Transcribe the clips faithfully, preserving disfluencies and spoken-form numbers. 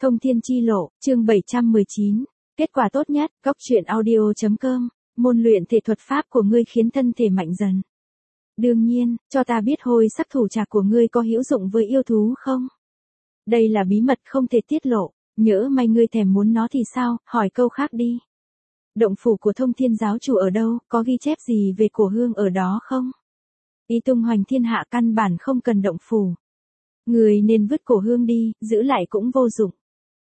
Thông thiên chi lộ, chương bảy trăm mười chín. Kết quả tốt nhất, góc truyện audio chấm com. Môn luyện thể thuật pháp của ngươi khiến thân thể mạnh dần. Đương nhiên, cho ta biết hôi sắc thủ trạc của ngươi có hữu dụng với yêu thú không? Đây là bí mật không thể tiết lộ, nhỡ may ngươi thèm muốn nó thì sao, hỏi câu khác đi. Động phủ của thông thiên giáo chủ ở đâu, có ghi chép gì về cổ hương ở đó không? Ý tung hoành thiên hạ căn bản không cần động phủ. Ngươi nên vứt cổ hương đi, giữ lại cũng vô dụng.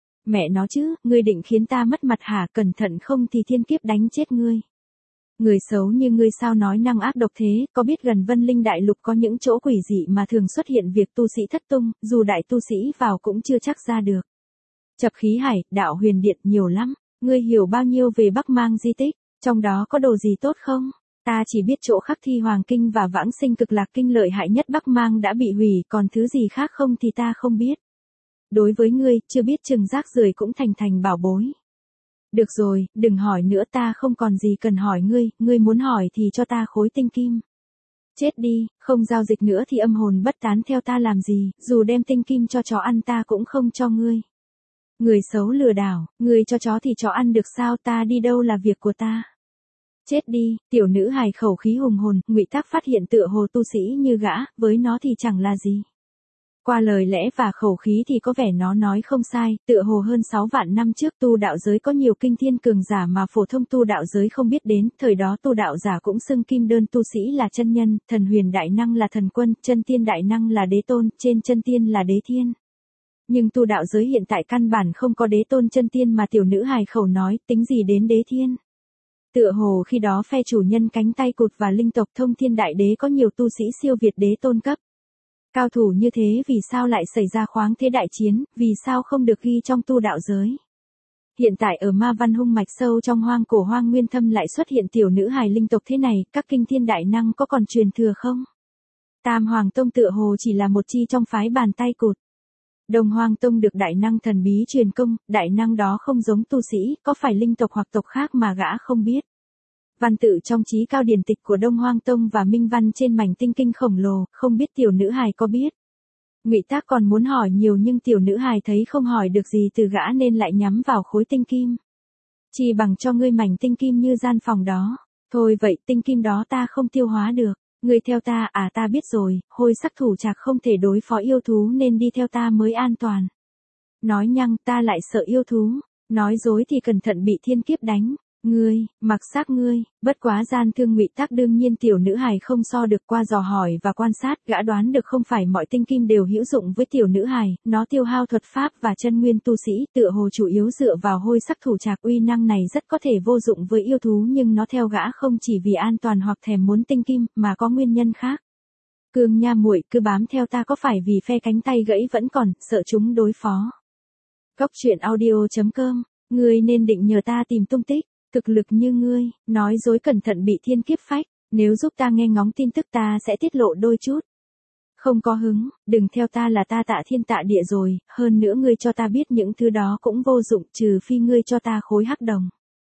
Mẹ nó chứ, ngươi định khiến ta mất mặt hả, cẩn thận không thì thiên kiếp đánh chết ngươi. Người xấu như ngươi sao nói năng ác độc thế, có biết gần Vân Linh Đại Lục có những chỗ quỷ dị mà thường xuất hiện việc tu sĩ thất tung, dù đại tu sĩ vào cũng chưa chắc ra được. Chập khí hải, đạo huyền điện nhiều lắm, ngươi hiểu bao nhiêu về Bắc Mang di tích, trong đó có đồ gì tốt không? Ta chỉ biết chỗ khắc thi hoàng kinh và vãng sinh cực lạc kinh lợi hại nhất Bắc Mang đã bị hủy, còn thứ gì khác không thì ta không biết. Đối với ngươi, chưa biết chừng rác rưởi cũng thành thành bảo bối. Được rồi, đừng hỏi nữa, ta không còn gì cần hỏi ngươi, ngươi muốn hỏi thì cho ta khối tinh kim. Chết đi, không giao dịch nữa thì âm hồn bất tán theo ta làm gì, dù đem tinh kim cho chó ăn ta cũng không cho ngươi. Người xấu lừa đảo, ngươi cho chó thì chó ăn được sao, ta đi đâu là việc của ta. Chết đi, tiểu nữ hài khẩu khí hùng hồn, Ngụy Tác phát hiện tựa hồ tu sĩ như gã, với nó thì chẳng là gì. Qua lời lẽ và khẩu khí thì có vẻ nó nói không sai, tựa hồ hơn sáu vạn năm trước tu đạo giới có nhiều kinh thiên cường giả mà phổ thông tu đạo giới không biết đến, thời đó tu đạo giả cũng xưng kim đơn tu sĩ là chân nhân, thần huyền đại năng là thần quân, chân tiên đại năng là đế tôn, trên chân tiên là đế thiên. Nhưng tu đạo giới hiện tại căn bản không có đế tôn chân tiên mà tiểu nữ hài khẩu nói, tính gì đến đế thiên. Tựa hồ khi đó phe chủ nhân cánh tay cụt và linh tộc thông thiên đại đế có nhiều tu sĩ siêu việt đế tôn cấp. Cao thủ như thế vì sao lại xảy ra khoáng thế đại chiến, vì sao không được ghi trong tu đạo giới. Hiện tại ở ma văn hung mạch sâu trong hoang cổ hoang nguyên thâm lại xuất hiện tiểu nữ hài linh tộc thế này, các kinh thiên đại năng có còn truyền thừa không? Tam Hoàng Tông tựa hồ chỉ là một chi trong phái bàn tay cụt. Đông Hoang Tông được đại năng thần bí truyền công, đại năng đó không giống tu sĩ, có phải linh tộc hoặc tộc khác mà gã không biết. Văn tự trong chí cao điển tịch của Đông Hoang Tông và minh văn trên mảnh tinh kinh khổng lồ, không biết tiểu nữ hài có biết. Ngụy Tác còn muốn hỏi nhiều nhưng tiểu nữ hài thấy không hỏi được gì từ gã nên lại nhắm vào khối tinh kim. Chỉ bằng cho ngươi mảnh tinh kim như gian phòng đó. Thôi vậy, tinh kim đó ta không tiêu hóa được. Ngươi theo ta, à ta biết rồi, hôi sắc thủ trạc không thể đối phó yêu thú nên đi theo ta mới an toàn. Nói nhăng, ta lại sợ yêu thú. Nói dối thì cẩn thận bị thiên kiếp đánh. Ngươi, mặc xác ngươi, bất quá gian thương Ngụy Tác đương nhiên tiểu nữ hài không so được, qua dò hỏi và quan sát, gã đoán được không phải mọi tinh kim đều hữu dụng với tiểu nữ hài, nó tiêu hao thuật pháp và chân nguyên tu sĩ, tựa hồ chủ yếu dựa vào hôi sắc thủ trạc, uy năng này rất có thể vô dụng với yêu thú nhưng nó theo gã không chỉ vì an toàn hoặc thèm muốn tinh kim, mà có nguyên nhân khác. Cương nha muội, cứ bám theo ta có phải vì phe cánh tay gãy vẫn còn, sợ chúng đối phó. Góc truyện audio chấm com, ngươi nên định nhờ ta tìm tung tích. Thực lực như ngươi, nói dối cẩn thận bị thiên kiếp phách, nếu giúp ta nghe ngóng tin tức ta sẽ tiết lộ đôi chút. Không có hứng, đừng theo ta là ta tạ thiên tạ địa rồi, hơn nữa ngươi cho ta biết những thứ đó cũng vô dụng trừ phi ngươi cho ta khối hắc đồng.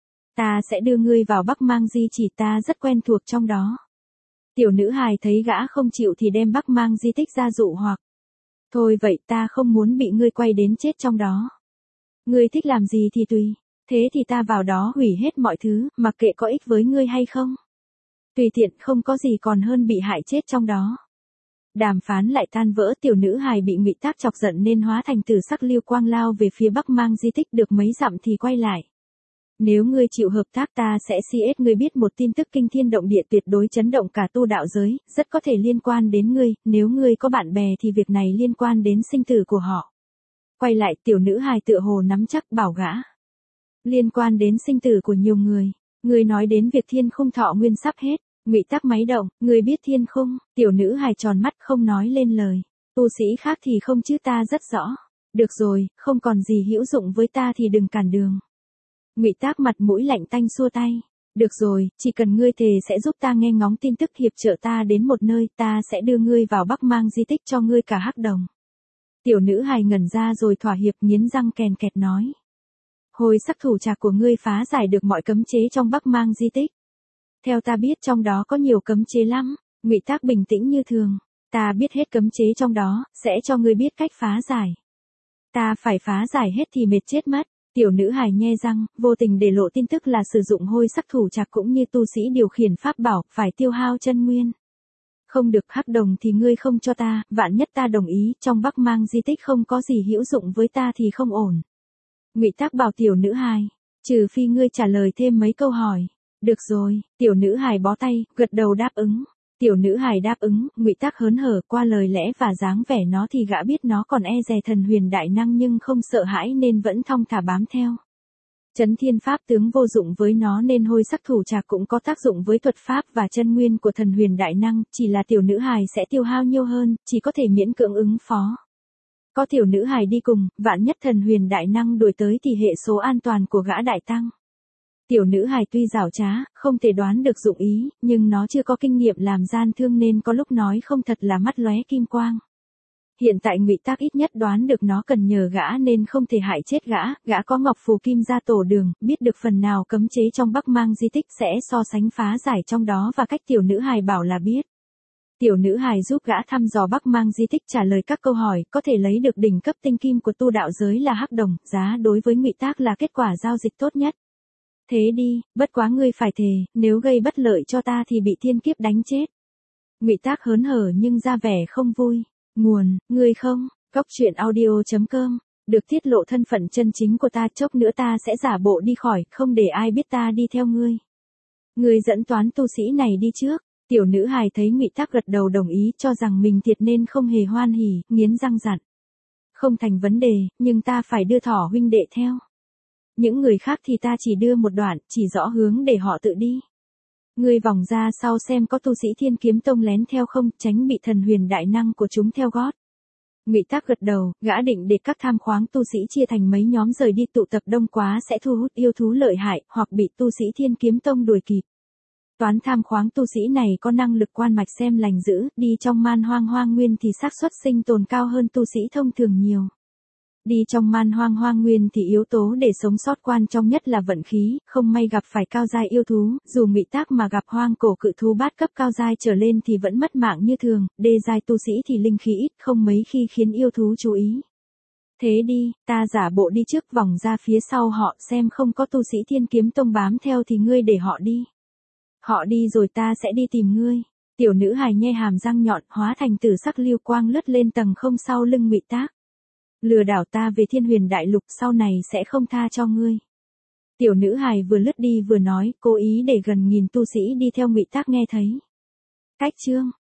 Ta sẽ đưa ngươi vào Bắc Mang di chỉ, ta rất quen thuộc trong đó. Tiểu nữ hài thấy gã không chịu thì đem Bắc Mang di tích ra dụ hoặc. Thôi vậy, ta không muốn bị ngươi quay đến chết trong đó. Ngươi thích làm gì thì tùy. Thế thì ta vào đó hủy hết mọi thứ, mặc kệ có ích với ngươi hay không. Tùy tiện, không có gì còn hơn bị hại chết trong đó. Đàm phán lại tan vỡ, tiểu nữ hài bị Ngụy Tác chọc giận nên hóa thành tử sắc lưu quang lao về phía Bắc Mang di tích, được mấy dặm thì quay lại. Nếu ngươi chịu hợp tác ta sẽ si ết ngươi biết một tin tức kinh thiên động địa tuyệt đối chấn động cả tu đạo giới, rất có thể liên quan đến ngươi, nếu ngươi có bạn bè thì việc này liên quan đến sinh tử của họ. Quay lại, tiểu nữ hài tựa hồ nắm chắc bảo gã. Liên quan đến sinh tử của nhiều người, người nói đến việc thiên khung thọ nguyên sắp hết, Ngụy Tác máy động, người biết thiên khung, tiểu nữ hài tròn mắt không nói lên lời, tu sĩ khác thì không chứ ta rất rõ, được rồi, không còn gì hữu dụng với ta thì đừng cản đường. Ngụy Tác mặt mũi lạnh tanh xua tay, được rồi, chỉ cần ngươi thề sẽ giúp ta nghe ngóng tin tức, hiệp trợ ta đến một nơi, ta sẽ đưa ngươi vào Bắc Mang di tích cho ngươi cả hắc đồng. Tiểu nữ hài ngẩn ra rồi thỏa hiệp, nghiến răng kèn kẹt nói. Hôi sắc thủ trạc của ngươi phá giải được mọi cấm chế trong Bắc Mang di tích. Theo ta biết trong đó có nhiều cấm chế lắm, Ngụy Tác bình tĩnh như thường. Ta biết hết cấm chế trong đó, sẽ cho ngươi biết cách phá giải. Ta phải phá giải hết thì mệt chết mất. Tiểu nữ hài nhe răng, vô tình để lộ tin tức là sử dụng hôi sắc thủ trạc cũng như tu sĩ điều khiển pháp bảo, phải tiêu hao chân nguyên. Không được, hắc đồng thì ngươi không cho ta, vạn nhất ta đồng ý, trong Bắc Mang di tích không có gì hữu dụng với ta thì không ổn. Ngụy Tác bảo tiểu nữ hài, trừ phi ngươi trả lời thêm mấy câu hỏi. Được rồi, tiểu nữ hài bó tay, gật đầu đáp ứng. Tiểu nữ hài đáp ứng, Ngụy Tác hớn hở, qua lời lẽ và dáng vẻ nó thì gã biết nó còn e dè thần huyền đại năng nhưng không sợ hãi nên vẫn thong thả bám theo. Chấn thiên pháp tướng vô dụng với nó nên hôi sắc thủ trạc cũng có tác dụng với thuật pháp và chân nguyên của thần huyền đại năng, chỉ là tiểu nữ hài sẽ tiêu hao nhiều hơn, chỉ có thể miễn cưỡng ứng phó. Có tiểu nữ hài đi cùng, vạn nhất thần huyền đại năng đuổi tới thì hệ số an toàn của gã đại tăng. Tiểu nữ hài tuy giảo trá, không thể đoán được dụng ý, nhưng nó chưa có kinh nghiệm làm gian thương nên có lúc nói không thật là mắt lóe kim quang. Hiện tại Ngụy Tác ít nhất đoán được nó cần nhờ gã nên không thể hại chết gã, gã có ngọc phù kim gia tổ đường, biết được phần nào cấm chế trong Bắc Mang di tích sẽ so sánh phá giải trong đó và cách tiểu nữ hài bảo là biết. Tiểu nữ hài giúp gã thăm dò Bắc Mang di tích trả lời các câu hỏi, có thể lấy được đỉnh cấp tinh kim của tu đạo giới là hắc đồng, giá đối với Ngụy Tác là kết quả giao dịch tốt nhất. Thế đi, bất quá ngươi phải thề, nếu gây bất lợi cho ta thì bị thiên kiếp đánh chết. Ngụy Tác hớn hở nhưng ra vẻ không vui. Nguồn, ngươi không, góc truyện audio chấm com, được tiết lộ thân phận chân chính của ta, chốc nữa ta sẽ giả bộ đi khỏi, không để ai biết ta đi theo ngươi. Ngươi dẫn toán tu sĩ này đi trước. Tiểu nữ hài thấy Ngụy Tác gật đầu đồng ý cho rằng mình thiệt nên không hề hoan hỉ, nghiến răng dặn. Không thành vấn đề, nhưng ta phải đưa Thỏ huynh đệ theo. Những người khác thì ta chỉ đưa một đoạn, chỉ rõ hướng để họ tự đi. Ngươi vòng ra sau xem có tu sĩ Thiên Kiếm Tông lén theo không, tránh bị thần huyền đại năng của chúng theo gót. Ngụy Tác gật đầu, gã định để các tham khoáng tu sĩ chia thành mấy nhóm rời đi, tụ tập đông quá sẽ thu hút yêu thú lợi hại, hoặc bị tu sĩ Thiên Kiếm Tông đuổi kịp. Toán tham khoáng tu sĩ này có năng lực quan mạch xem lành dữ, đi trong man hoang hoang nguyên thì xác suất sinh tồn cao hơn tu sĩ thông thường nhiều. Đi trong man hoang hoang nguyên thì yếu tố để sống sót quan trọng nhất là vận khí, không may gặp phải cao giai yêu thú, dù Ngụy Tác mà gặp hoang cổ cự thú bát cấp cao giai trở lên thì vẫn mất mạng như thường, đê giai tu sĩ thì linh khí ít, không mấy khi khiến yêu thú chú ý. Thế đi, ta giả bộ đi trước vòng ra phía sau họ xem không có tu sĩ Thiên Kiếm Tông bám theo thì ngươi để họ đi. Họ đi rồi ta sẽ đi tìm ngươi. Tiểu nữ hài nhe hàm răng nhọn hóa thành tử sắc lưu quang lướt lên tầng không sau lưng Ngụy Tác. Lừa đảo ta về Thiên Huyền Đại Lục sau này sẽ không tha cho ngươi. Tiểu nữ hài vừa lướt đi vừa nói, cố ý để gần nghìn tu sĩ đi theo Ngụy Tác nghe thấy. Cách chương